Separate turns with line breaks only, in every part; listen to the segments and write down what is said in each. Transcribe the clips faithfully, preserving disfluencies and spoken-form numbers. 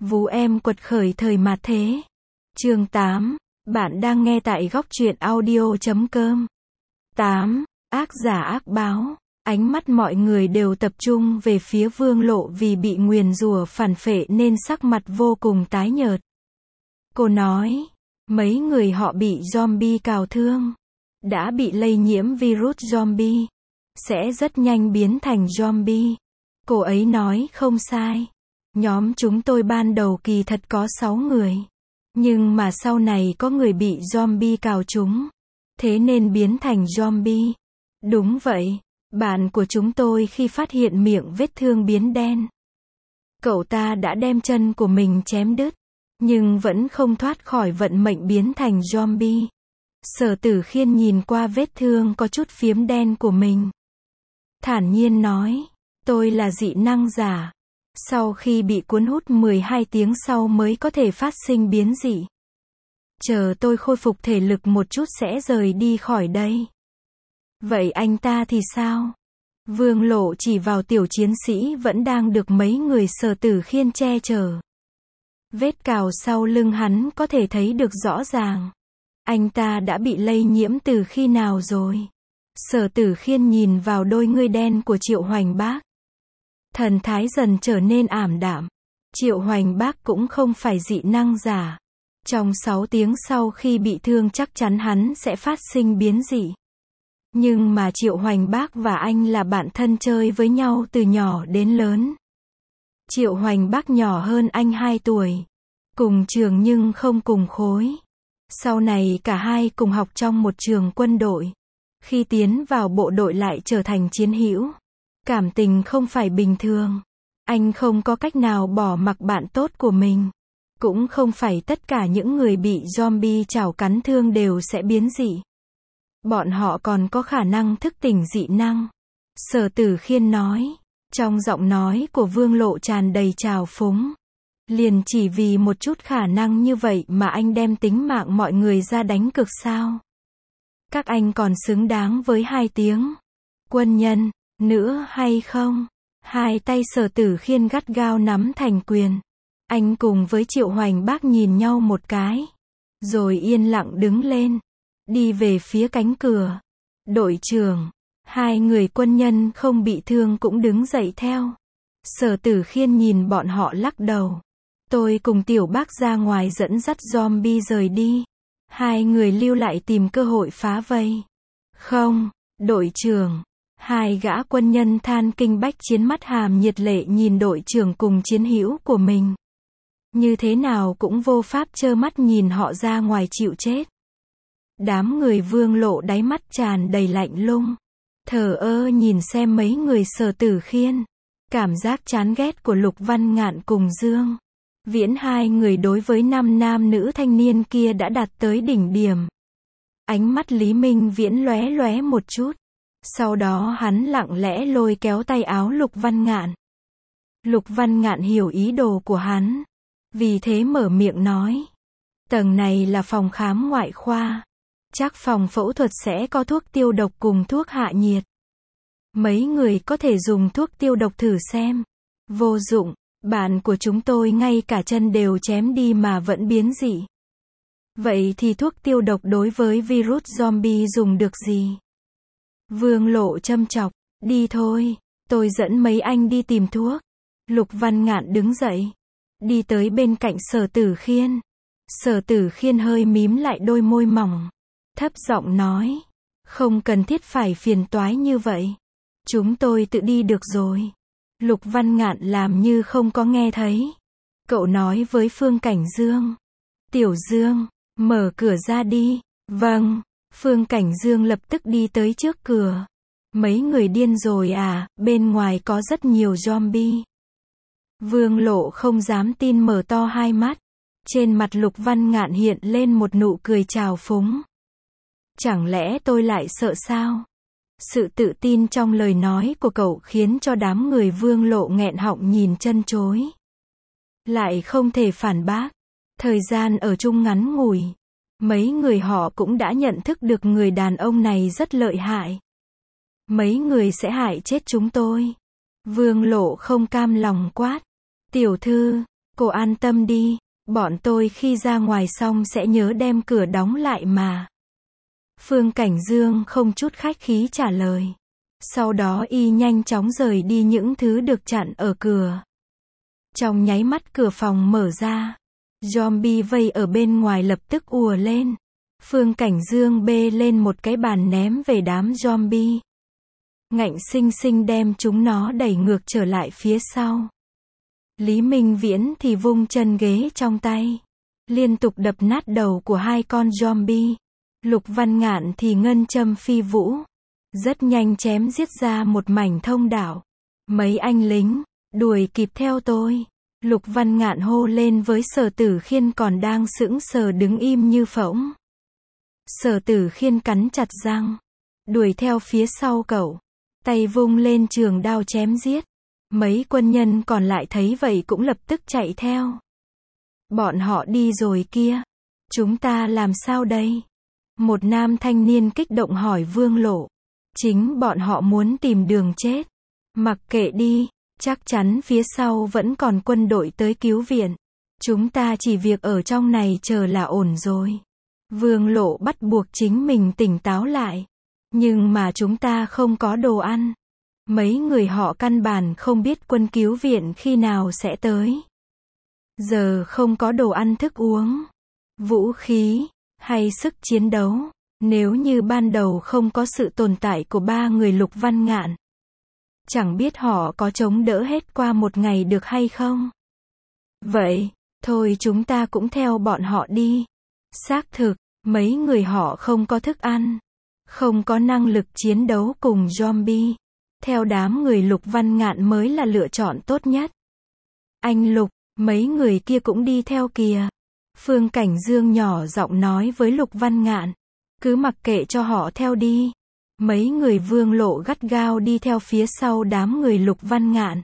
Vú em quật khởi thời mạt thế. Chương tám. Bạn đang nghe tại góc truyện audio chấm com. tám. Ác giả ác báo. Ánh mắt mọi người đều tập trung về phía Vương Lộ vì bị nguyền rủa phản phệ nên sắc mặt vô cùng tái nhợt. Cô nói, mấy người họ bị zombie cào thương, đã bị lây nhiễm virus zombie, sẽ rất nhanh biến thành zombie. Cô ấy nói không sai. Nhóm chúng tôi ban đầu kỳ thật có sáu người. Nhưng mà sau này có người bị zombie cào trúng. Thế nên biến thành zombie. Đúng vậy. Bạn của chúng tôi khi phát hiện miệng vết thương biến đen. Cậu ta đã đem chân của mình chém đứt. Nhưng vẫn không thoát khỏi vận mệnh biến thành zombie. Sở Tử Khiên nhìn qua vết thương có chút phiếm đen của mình. Thản nhiên nói, tôi là dị năng giả. Sau khi bị cuốn hút mười hai tiếng sau mới có thể phát sinh biến dị. Chờ tôi khôi phục thể lực một chút sẽ rời đi khỏi đây. Vậy anh ta thì sao? Vương Lộ chỉ vào tiểu chiến sĩ vẫn đang được mấy người Sở Tử Khiên che chở. Vết cào sau lưng hắn có thể thấy được rõ ràng. Anh ta đã bị lây nhiễm từ khi nào rồi? Sở Tử Khiên nhìn vào đôi ngươi đen của Triệu Hoành Bác. Thần thái dần trở nên ảm đạm. Triệu Hoành Bác cũng không phải dị năng giả. Trong sáu tiếng sau khi bị thương chắc chắn hắn sẽ phát sinh biến dị. Nhưng mà Triệu Hoành Bác và anh là bạn thân chơi với nhau từ nhỏ đến lớn. Triệu Hoành Bác nhỏ hơn anh hai tuổi. Cùng trường nhưng không cùng khối. Sau này cả hai cùng học trong một trường quân đội. Khi tiến vào bộ đội lại trở thành chiến hữu. Cảm tình không phải bình thường. Anh không có cách nào bỏ mặc bạn tốt của mình. Cũng không phải tất cả những người bị zombie chảo cắn thương đều sẽ biến dị. Bọn họ còn có khả năng thức tỉnh dị năng. Sở Tử Khiên nói. Trong giọng nói của Vương Lộ tràn đầy trào phúng. Liền chỉ vì một chút khả năng như vậy mà anh đem tính mạng mọi người ra đánh cược sao? Các anh còn xứng đáng với hai tiếng quân nhân nữa hay không? Hai tay Sở Tử Khiên gắt gao nắm thành quyền. Anh cùng với Triệu Hoành Bác nhìn nhau một cái. Rồi yên lặng đứng lên. Đi về phía cánh cửa. Đội trưởng. Hai người quân nhân không bị thương cũng đứng dậy theo. Sở Tử Khiên nhìn bọn họ lắc đầu. Tôi cùng Tiểu Bác ra ngoài dẫn dắt zombie rời đi. Hai người lưu lại tìm cơ hội phá vây. Không, đội trưởng. Hai gã quân nhân than kinh bách chiến mắt hàm nhiệt lệ nhìn đội trưởng cùng chiến hữu của mình. Như thế nào cũng vô pháp trơ mắt nhìn họ ra ngoài chịu chết. Đám người Vương Lộ đáy mắt tràn đầy lạnh lùng. Thờ ơ nhìn xem mấy người Sở Tử Khiên. Cảm giác chán ghét của Lục Văn Ngạn cùng Dương Viễn hai người đối với năm nam nữ thanh niên kia đã đạt tới đỉnh điểm. Ánh mắt Lý Minh Viễn lóe lóe một chút. Sau đó hắn lặng lẽ lôi kéo tay áo Lục Văn Ngạn. Lục Văn Ngạn hiểu ý đồ của hắn. Vì thế mở miệng nói. Tầng này là phòng khám ngoại khoa. Chắc phòng phẫu thuật sẽ có thuốc tiêu độc cùng thuốc hạ nhiệt. Mấy người có thể dùng thuốc tiêu độc thử xem. Vô dụng. Bạn của chúng tôi ngay cả chân đều chém đi mà vẫn biến dị. Vậy thì thuốc tiêu độc đối với virus zombie dùng được gì? Vương Lộ châm chọc. Đi thôi. Tôi dẫn mấy anh đi tìm thuốc. Lục Văn Ngạn đứng dậy. Đi tới bên cạnh Sở Tử Khiên. Sở Tử Khiên hơi mím lại đôi môi mỏng. Thấp giọng nói. Không cần thiết phải phiền toái như vậy. Chúng tôi tự đi được rồi. Lục Văn Ngạn làm như không có nghe thấy. Cậu nói với Phương Cảnh Dương. Tiểu Dương, mở cửa ra đi. Vâng. Phương Cảnh Dương lập tức đi tới trước cửa. Mấy người điên rồi à, bên ngoài có rất nhiều zombie. Vương Lộ không dám tin mở to hai mắt. Trên mặt Lục Văn Ngạn hiện lên một nụ cười trào phúng. Chẳng lẽ tôi lại sợ sao? Sự tự tin trong lời nói của cậu khiến cho đám người Vương Lộ nghẹn họng nhìn chân chối. Lại không thể phản bác. Thời gian ở chung ngắn ngủi. Mấy người họ cũng đã nhận thức được người đàn ông này rất lợi hại. Mấy người sẽ hại chết chúng tôi. Vương Lộ không cam lòng quát. Tiểu thư, Cô an tâm đi, bọn tôi khi ra ngoài xong sẽ nhớ đem cửa đóng lại mà. Phương Cảnh Dương không chút khách khí trả lời. Sau đó y nhanh chóng rời đi những thứ được chặn ở cửa. Trong nháy mắt cửa phòng mở ra. Zombie vây ở bên ngoài lập tức ùa lên. Phương Cảnh Dương bê lên một cái bàn ném về đám zombie. Ngạnh sinh sinh đem chúng nó đẩy ngược trở lại phía sau. Lý Minh Viễn thì vung chân ghế trong tay. Liên tục đập nát đầu của hai con zombie. Lục Văn Ngạn thì ngân châm phi vũ. Rất nhanh chém giết ra một mảnh thông đạo. Mấy anh lính, đuổi kịp theo tôi. Lục Văn Ngạn hô lên với Sở Tử Khiên còn đang sững sờ đứng im như phỗng. Sở Tử Khiên cắn chặt răng. Đuổi theo phía sau cậu. Tay vung lên trường đao chém giết. Mấy quân nhân còn lại thấy vậy cũng lập tức chạy theo. Bọn họ đi rồi kia. Chúng ta làm sao đây? Một nam thanh niên kích động hỏi Vương Lộ. Chính bọn họ muốn tìm đường chết. Mặc kệ đi, chắc chắn phía sau vẫn còn quân đội tới cứu viện. Chúng ta chỉ việc ở trong này chờ là ổn rồi. Vương Lộ bắt buộc chính mình tỉnh táo lại. Nhưng mà chúng ta không có đồ ăn. Mấy người họ căn bản không biết quân cứu viện khi nào sẽ tới. Giờ không có đồ ăn thức uống, vũ khí, hay sức chiến đấu. Nếu như ban đầu không có sự tồn tại của ba người Lục Văn Ngạn, chẳng biết họ có chống đỡ hết qua một ngày được hay không. Vậy, thôi chúng ta cũng theo bọn họ đi. Xác thực, mấy người họ không có thức ăn, không có năng lực chiến đấu cùng zombie. Theo đám người Lục Văn Ngạn mới là lựa chọn tốt nhất. Anh Lục, mấy người kia cũng đi theo kìa. Phương Cảnh Dương nhỏ giọng nói với Lục Văn Ngạn. Cứ mặc kệ cho họ theo đi. Mấy người Vương Lộ gắt gao đi theo phía sau đám người Lục Văn Ngạn.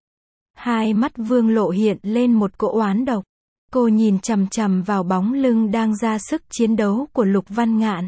Hai mắt Vương Lộ hiện lên một cỗ oán độc. Cô nhìn chằm chằm vào bóng lưng đang ra sức chiến đấu của Lục Văn Ngạn.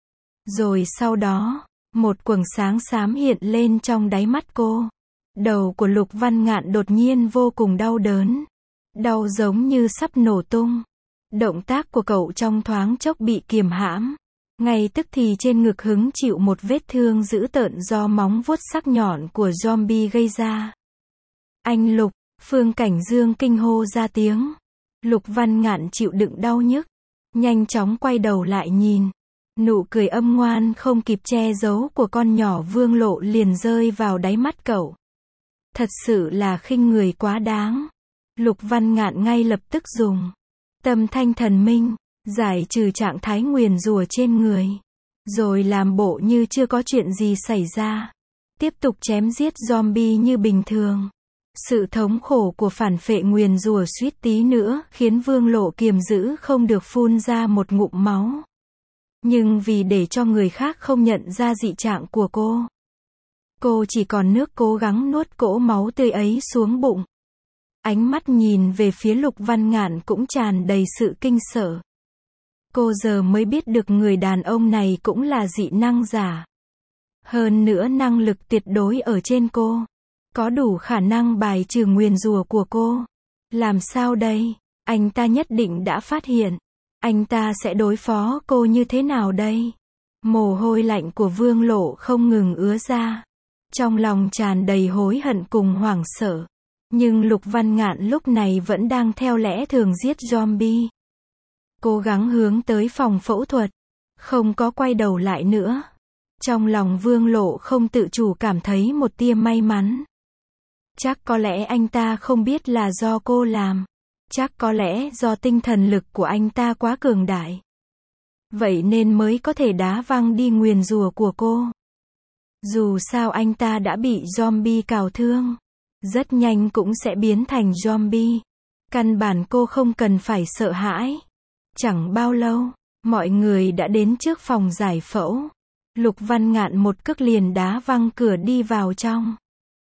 Rồi sau đó, một quầng sáng xám hiện lên trong đáy mắt cô. Đầu của Lục Văn Ngạn đột nhiên vô cùng đau đớn. Đau giống như sắp nổ tung. Động tác của cậu trong thoáng chốc bị kiềm hãm. Ngay tức thì trên ngực hứng chịu một vết thương dữ tợn do móng vuốt sắc nhọn của zombie gây ra. Anh Lục, Phương Cảnh Dương kinh hô ra tiếng. Lục Văn Ngạn chịu đựng đau nhức. Nhanh chóng quay đầu lại nhìn. Nụ cười âm ngoan không kịp che giấu của con nhỏ Vương Lộ liền rơi vào đáy mắt cậu. Thật sự là khinh người quá đáng. Lục Văn Ngạn ngay lập tức dùng Tâm Thanh Thần Minh, giải trừ trạng thái nguyền rủa trên người. Rồi làm bộ như chưa có chuyện gì xảy ra. Tiếp tục chém giết zombie như bình thường. Sự thống khổ của phản phệ nguyền rủa suýt tí nữa khiến Vương Lộ kiềm giữ không được phun ra một ngụm máu. Nhưng vì để cho người khác không nhận ra dị trạng của cô, cô chỉ còn nước cố gắng nuốt cỗ máu tươi ấy xuống bụng. Ánh mắt nhìn về phía Lục Văn Ngạn cũng tràn đầy sự kinh sợ. Cô giờ mới biết được người đàn ông này cũng là dị năng giả. Hơn nữa năng lực tuyệt đối ở trên cô. Có đủ khả năng bài trừ nguyền rủa của cô. Làm sao đây? Anh ta nhất định đã phát hiện. Anh ta sẽ đối phó cô như thế nào đây? Mồ hôi lạnh của Vương Lộ không ngừng ứa ra. Trong lòng tràn đầy hối hận cùng hoảng sợ. Nhưng Lục Văn Ngạn lúc này vẫn đang theo lẽ thường giết zombie. Cố gắng hướng tới phòng phẫu thuật. Không có quay đầu lại nữa. Trong lòng Vương Lộ không tự chủ cảm thấy một tia may mắn. Chắc có lẽ anh ta không biết là do cô làm. Chắc có lẽ do tinh thần lực của anh ta quá cường đại. Vậy nên mới có thể đá văng đi nguyền rủa của cô. Dù sao anh ta đã bị zombie cào thương. Rất nhanh cũng sẽ biến thành zombie. Căn bản cô không cần phải sợ hãi. Chẳng bao lâu, mọi người đã đến trước phòng giải phẫu. Lục Văn Ngạn một cước liền đá văng cửa đi vào trong.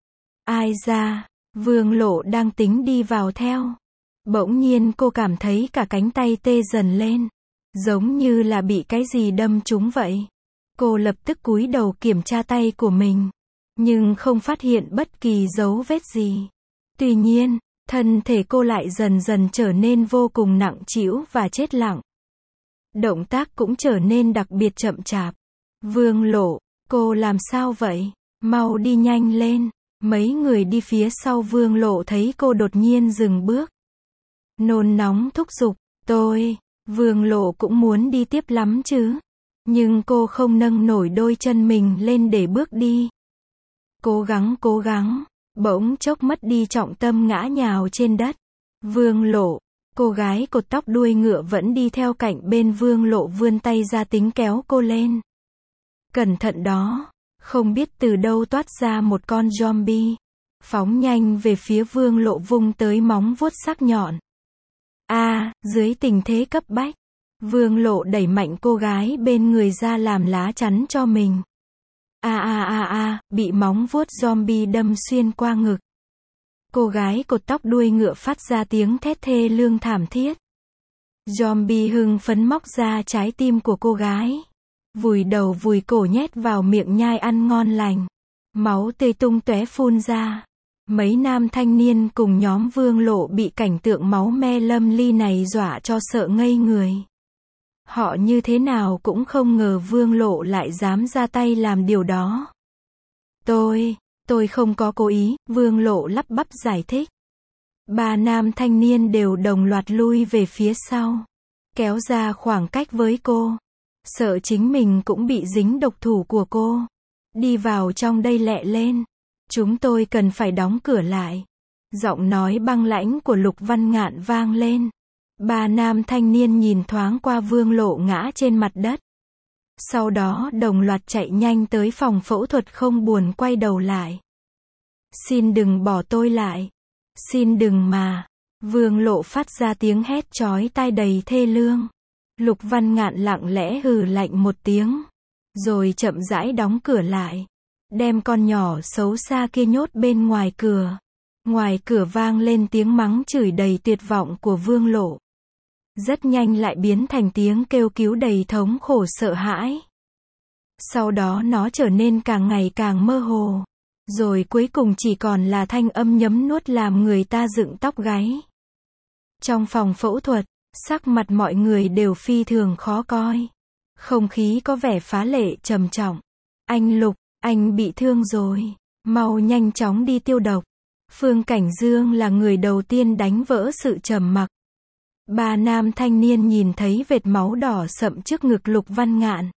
Ai ra, Vương Lộ đang tính đi vào theo. Bỗng nhiên cô cảm thấy cả cánh tay tê dần lên. Giống như là bị cái gì đâm trúng vậy. Cô lập tức cúi đầu kiểm tra tay của mình. Nhưng không phát hiện bất kỳ dấu vết gì. Tuy nhiên, Thân thể cô lại dần dần trở nên vô cùng nặng trĩu và chết lặng. Động tác cũng trở nên đặc biệt chậm chạp. Vương Lộ, cô làm sao vậy? Mau đi nhanh lên. Mấy người đi phía sau Vương Lộ thấy cô đột nhiên dừng bước. Nôn nóng thúc giục, tôi, Vương Lộ cũng muốn đi tiếp lắm chứ. Nhưng cô không nâng nổi đôi chân mình lên để bước đi. Cố gắng cố gắng, bỗng chốc mất đi trọng tâm ngã nhào trên đất. Vương Lộ, cô gái cột tóc đuôi ngựa vẫn đi theo cạnh bên Vương Lộ vươn tay ra tính kéo cô lên. Cẩn thận đó, không biết từ đâu toát ra một con zombie. Phóng nhanh về phía Vương Lộ vung tới móng vuốt sắc nhọn. A, à, dưới tình thế cấp bách, Vương Lộ đẩy mạnh cô gái bên người ra làm lá chắn cho mình. A a a a, bị móng vuốt zombie đâm xuyên qua ngực. Cô gái cột tóc đuôi ngựa phát ra tiếng thét thê lương thảm thiết. Zombie hưng phấn móc ra trái tim của cô gái. Vùi đầu vùi cổ nhét vào miệng nhai ăn ngon lành. Máu tươi tung tóe phun ra. Mấy nam thanh niên cùng nhóm Vương Lộ bị cảnh tượng máu me lâm ly này dọa cho sợ ngây người. Họ như thế nào cũng không ngờ Vương Lộ lại dám ra tay làm điều đó. Tôi, tôi không có cố ý, Vương Lộ lắp bắp giải thích. Ba nam thanh niên đều đồng loạt lui về phía sau. Kéo ra khoảng cách với cô. Sợ chính mình cũng bị dính độc thủ của cô. Đi vào trong đây lẹ lên. Chúng tôi cần phải đóng cửa lại. Giọng nói băng lãnh của Lục Văn Ngạn vang lên. Ba nam thanh niên nhìn thoáng qua Vương Lộ ngã trên mặt đất. Sau đó đồng loạt chạy nhanh tới phòng phẫu thuật không buồn quay đầu lại. Xin đừng bỏ tôi lại. Xin đừng mà. Vương Lộ phát ra tiếng hét chói tai đầy thê lương. Lục Văn Ngạn lặng lẽ hừ lạnh một tiếng. Rồi chậm rãi đóng cửa lại. Đem con nhỏ xấu xa kia nhốt bên ngoài cửa. Ngoài cửa vang lên tiếng mắng chửi đầy tuyệt vọng của Vương Lộ. Rất nhanh lại biến thành tiếng kêu cứu đầy thống khổ sợ hãi. Sau đó nó trở nên càng ngày càng mơ hồ. Rồi cuối cùng chỉ còn là thanh âm nhấm nuốt làm người ta dựng tóc gáy. Trong phòng phẫu thuật, sắc mặt mọi người đều phi thường khó coi. Không khí có vẻ phá lệ trầm trọng. Anh Lục, anh bị thương rồi. Mau nhanh chóng đi tiêu độc. Phương Cảnh Dương là người đầu tiên đánh vỡ sự trầm mặc. Ba nam thanh niên nhìn thấy vệt máu đỏ sậm trước ngực Lục Văn Ngạn.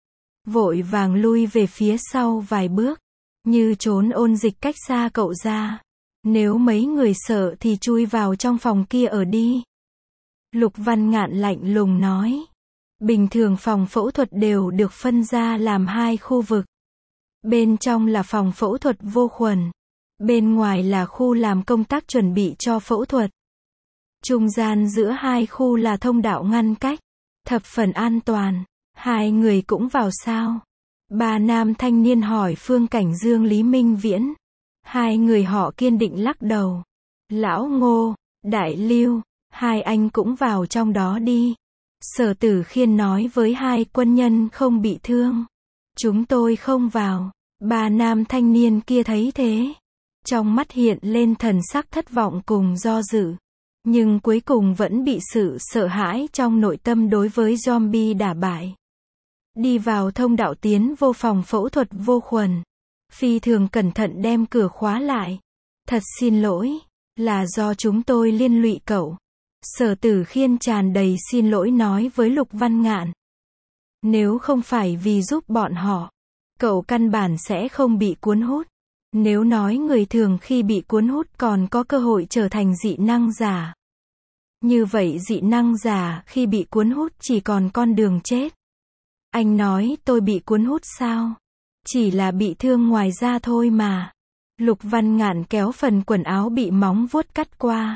Vội vàng lui về phía sau vài bước. Như trốn ôn dịch cách xa cậu ra. Nếu mấy người sợ thì chui vào trong phòng kia ở đi. Lục Văn Ngạn lạnh lùng nói. Bình thường phòng phẫu thuật đều được phân ra làm hai khu vực. Bên trong là phòng phẫu thuật vô khuẩn. Bên ngoài là khu làm công tác chuẩn bị cho phẫu thuật. Trung gian giữa hai khu là thông đạo ngăn cách. Thập phần an toàn. Hai người cũng vào sao? Ba nam thanh niên hỏi Phương Cảnh Dương Lý Minh Viễn. Hai người họ kiên định lắc đầu. Lão Ngô, Đại Lưu, hai anh cũng vào trong đó đi. Sở Tử Khiên nói với hai quân nhân không bị thương. Chúng tôi không vào. Ba nam thanh niên kia thấy thế. Trong mắt hiện lên thần sắc thất vọng cùng do dự. Nhưng cuối cùng vẫn bị sự sợ hãi trong nội tâm đối với zombie đả bại. Đi vào thông đạo tiến vô phòng phẫu thuật vô khuẩn. Phi thường cẩn thận đem cửa khóa lại. Thật xin lỗi, là do chúng tôi liên lụy cậu. Sở Tử Khiên tràn đầy xin lỗi nói với Lục Văn Ngạn. Nếu không phải vì giúp bọn họ, cậu căn bản sẽ không bị cuốn hút. Nếu nói người thường khi bị cuốn hút còn có cơ hội trở thành dị năng giả. Như vậy dị năng giả khi bị cuốn hút chỉ còn con đường chết. Anh nói tôi bị cuốn hút sao? Chỉ là bị thương ngoài da thôi mà. Lục Văn Ngạn kéo phần quần áo bị móng vuốt cắt qua.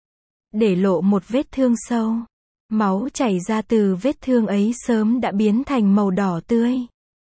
Để lộ một vết thương sâu. Máu chảy ra từ vết thương ấy sớm đã biến thành màu đỏ tươi.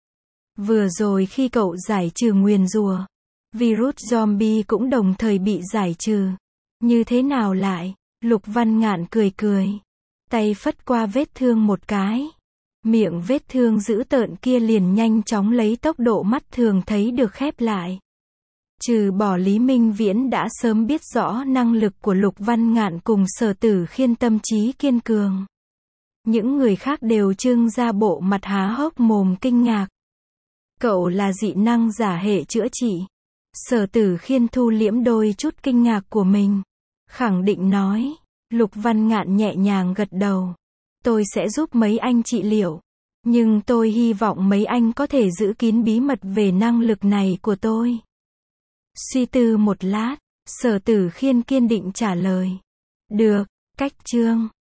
Vừa rồi khi cậu giải trừ nguyền rủa, virus zombie cũng đồng thời bị giải trừ. Như thế nào lại? Lục Văn Ngạn cười cười. Tay phất qua vết thương một cái. Miệng vết thương dữ tợn kia liền nhanh chóng lấy tốc độ mắt thường thấy được khép lại. Trừ bỏ Lý Minh Viễn đã sớm biết rõ năng lực của Lục Văn Ngạn cùng Sở Tử Khiên tâm trí kiên cường. Những người khác đều trưng ra bộ mặt há hốc mồm kinh ngạc. Cậu là dị năng giả hệ chữa trị. Sở Tử Khiên thu liễm đôi chút kinh ngạc của mình. Khẳng định nói. Lục Văn Ngạn nhẹ nhàng gật đầu. Tôi sẽ giúp mấy anh trị liệu. Nhưng tôi hy vọng mấy anh có thể giữ kín bí mật về năng lực này của tôi. Suy tư một lát, Sở Tử Khiên kiên định trả lời. Được, cách chương.